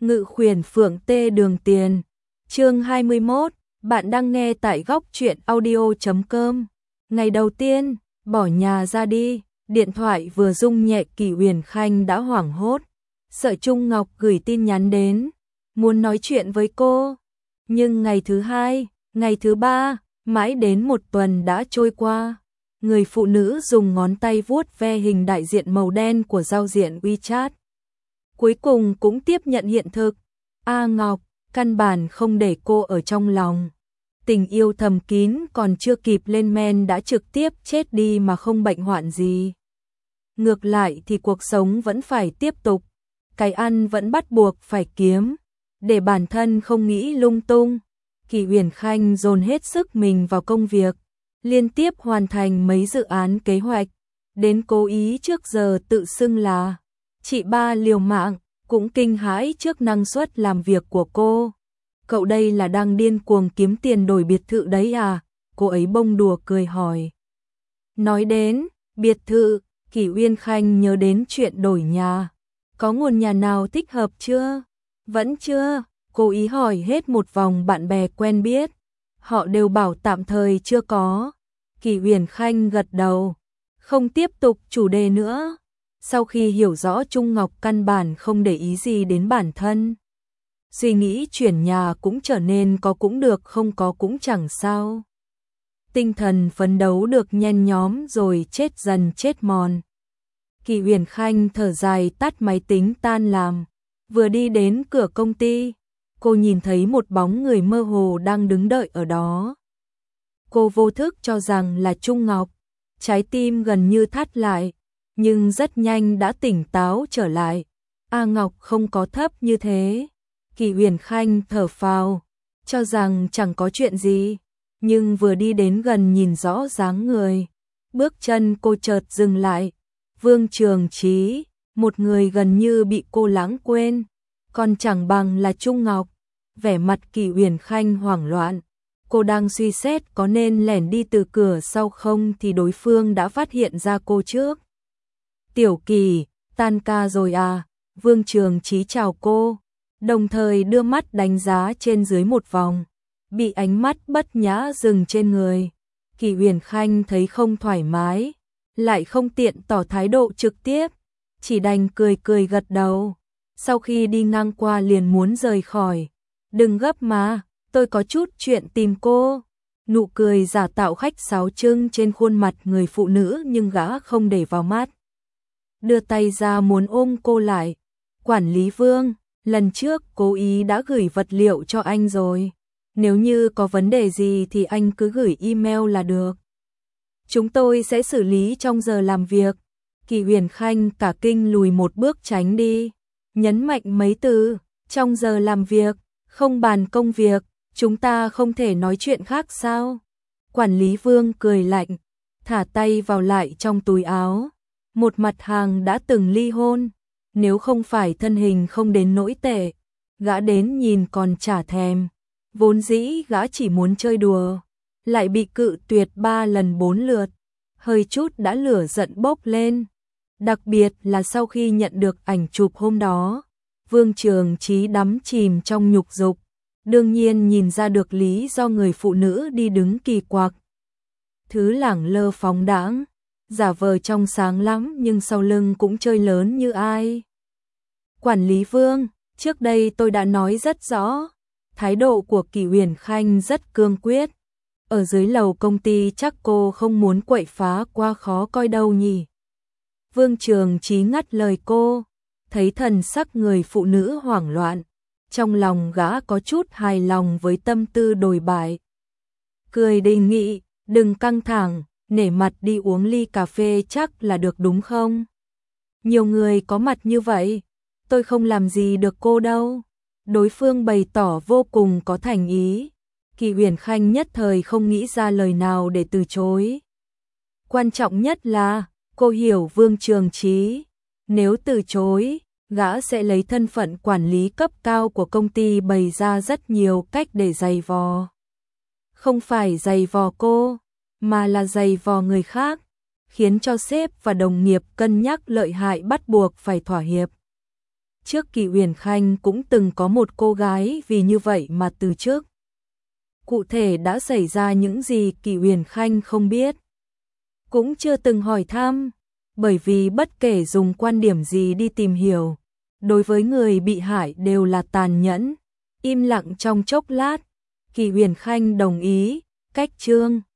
Ngự khuyển Phượng Tê Đường Tiền. Chương 21, bạn đang nghe tại góc truyện audio.com. Ngày đầu tiên, bỏ nhà ra đi, điện thoại vừa rung nhẹ Kỷ Uyển Khanh đã hoảng hốt. Sợ Trung Ngọc gửi tin nhắn đến, muốn nói chuyện với cô. Nhưng ngày thứ hai, ngày thứ ba, mãi đến một tuần đã trôi qua. Người phụ nữ dùng ngón tay vuốt ve hình đại diện màu đen của giao diện WeChat. Cuối cùng cũng tiếp nhận hiện thực. A Ngọc, căn bản không để cô ở trong lòng. Tình yêu thầm kín còn chưa kịp lên men đã trực tiếp chết đi mà không bệnh hoạn gì. Ngược lại thì cuộc sống vẫn phải tiếp tục. Cái ăn vẫn bắt buộc phải kiếm. Để bản thân không nghĩ lung tung, Kỷ Uyển Khanh dồn hết sức mình vào công việc. Liên tiếp hoàn thành mấy dự án kế hoạch. Đến cố ý trước giờ tự xưng là chị ba liều mạng, cũng kinh hãi trước năng suất làm việc của cô. Cậu đây là đang điên cuồng kiếm tiền đổi biệt thự đấy à? Cô ấy bông đùa cười hỏi. Nói đến biệt thự, Kỷ Uyển Khanh nhớ đến chuyện đổi nhà. Có nguồn nhà nào thích hợp chưa? Vẫn chưa, cô ý hỏi hết một vòng bạn bè quen biết. Họ đều bảo tạm thời chưa có. Kỷ Uyển Khanh gật đầu, không tiếp tục chủ đề nữa. Sau khi hiểu rõ Trung Ngọc căn bản không để ý gì đến bản thân, suy nghĩ chuyển nhà cũng trở nên có cũng được không có cũng chẳng sao. Tinh thần phấn đấu được nhen nhóm rồi chết dần chết mòn. Kỷ Uyển Khanh thở dài tắt máy tính tan làm. Vừa đi đến cửa công ty, cô nhìn thấy một bóng người mơ hồ đang đứng đợi ở đó. Cô vô thức cho rằng là Trung Ngọc, trái tim gần như thắt lại, nhưng rất nhanh đã tỉnh táo trở lại. A Ngọc không có thấp như thế. Kỷ Uyển Khanh thở phào, cho rằng chẳng có chuyện gì, nhưng vừa đi đến gần nhìn rõ dáng người, bước chân cô chợt dừng lại. Vương Trường Chí, một người gần như bị cô lãng quên, còn chẳng bằng là Trung Ngọc. Vẻ mặt Kỷ Uyển Khanh hoảng loạn, cô đang suy xét có nên lẻn đi từ cửa sau không thì đối phương đã phát hiện ra cô trước. Tiểu Kỳ, tan ca rồi à? Vương Trường Chí chào cô, đồng thời đưa mắt đánh giá trên dưới một vòng, bị ánh mắt bất nhã dừng trên người. Kỷ Uyển Khanh thấy không thoải mái, lại không tiện tỏ thái độ trực tiếp, chỉ đành cười cười gật đầu. Sau khi đi ngang qua liền muốn rời khỏi. Đừng gấp mà, tôi có chút chuyện tìm cô. Nụ cười giả tạo khách sáo trưng trên khuôn mặt người phụ nữ nhưng gã không để vào mắt. Đưa tay ra muốn ôm cô lại. Quản lý Vương, lần trước cố ý đã gửi vật liệu cho anh rồi. Nếu như có vấn đề gì thì anh cứ gửi email là được. Chúng tôi sẽ xử lý trong giờ làm việc. Kỷ Uyển Khanh cả kinh lùi một bước tránh đi, nhấn mạnh mấy từ, trong giờ làm việc, không bàn công việc, chúng ta không thể nói chuyện khác sao? Quản lý Vương cười lạnh, thả tay vào lại trong túi áo. Một mặt hàng đã từng ly hôn, nếu không phải thân hình không đến nỗi tệ, gã đến nhìn còn chả thèm. Vốn dĩ gã chỉ muốn chơi đùa, lại bị cự tuyệt 3 lần 4 lượt, hơi chút đã lửa giận bốc lên. Đặc biệt là sau khi nhận được ảnh chụp hôm đó, Vương Trường Chí đắm chìm trong nhục dục, đương nhiên nhìn ra được lý do người phụ nữ đi đứng kỳ quặc. Thứ lẳng lơ phóng đãng, giả vờ trong sáng lắm nhưng sau lưng cũng chơi lớn như ai. Quản lý Vương, trước đây tôi đã nói rất rõ, thái độ của Kỷ Uyển Khanh rất cương quyết. Ở dưới lầu công ty chắc cô không muốn quậy phá quá khó coi đâu nhỉ. Vương Trường Chí ngắt lời cô, thấy thần sắc người phụ nữ hoảng loạn, trong lòng gã có chút hài lòng với tâm tư đồi bại. Cười đề nghị, đừng căng thẳng, nể mặt đi uống ly cà phê chắc là được đúng không? Nhiều người có mặt như vậy, tôi không làm gì được cô đâu. Đối phương bày tỏ vô cùng có thành ý. Kỷ Uyển Khanh nhất thời không nghĩ ra lời nào để từ chối. Quan trọng nhất là cô hiểu Vương Trường Chí, nếu từ chối, gã sẽ lấy thân phận quản lý cấp cao của công ty bày ra rất nhiều cách để giày vò. Không phải giày vò cô, mà là giày vò người khác, khiến cho sếp và đồng nghiệp cân nhắc lợi hại bắt buộc phải thỏa hiệp. trước Kỳ Uyển Khanh cũng từng có một cô gái vì như vậy mà từ chức. Cụ thể đã xảy ra những gì Kỳ Uyển Khanh không biết, cũng chưa từng hỏi thăm, bởi vì bất kể dùng quan điểm gì đi tìm hiểu, đối với người bị hại đều là tàn nhẫn. Im lặng trong chốc lát, Kỳ Uyển Khanh đồng ý, cách Trương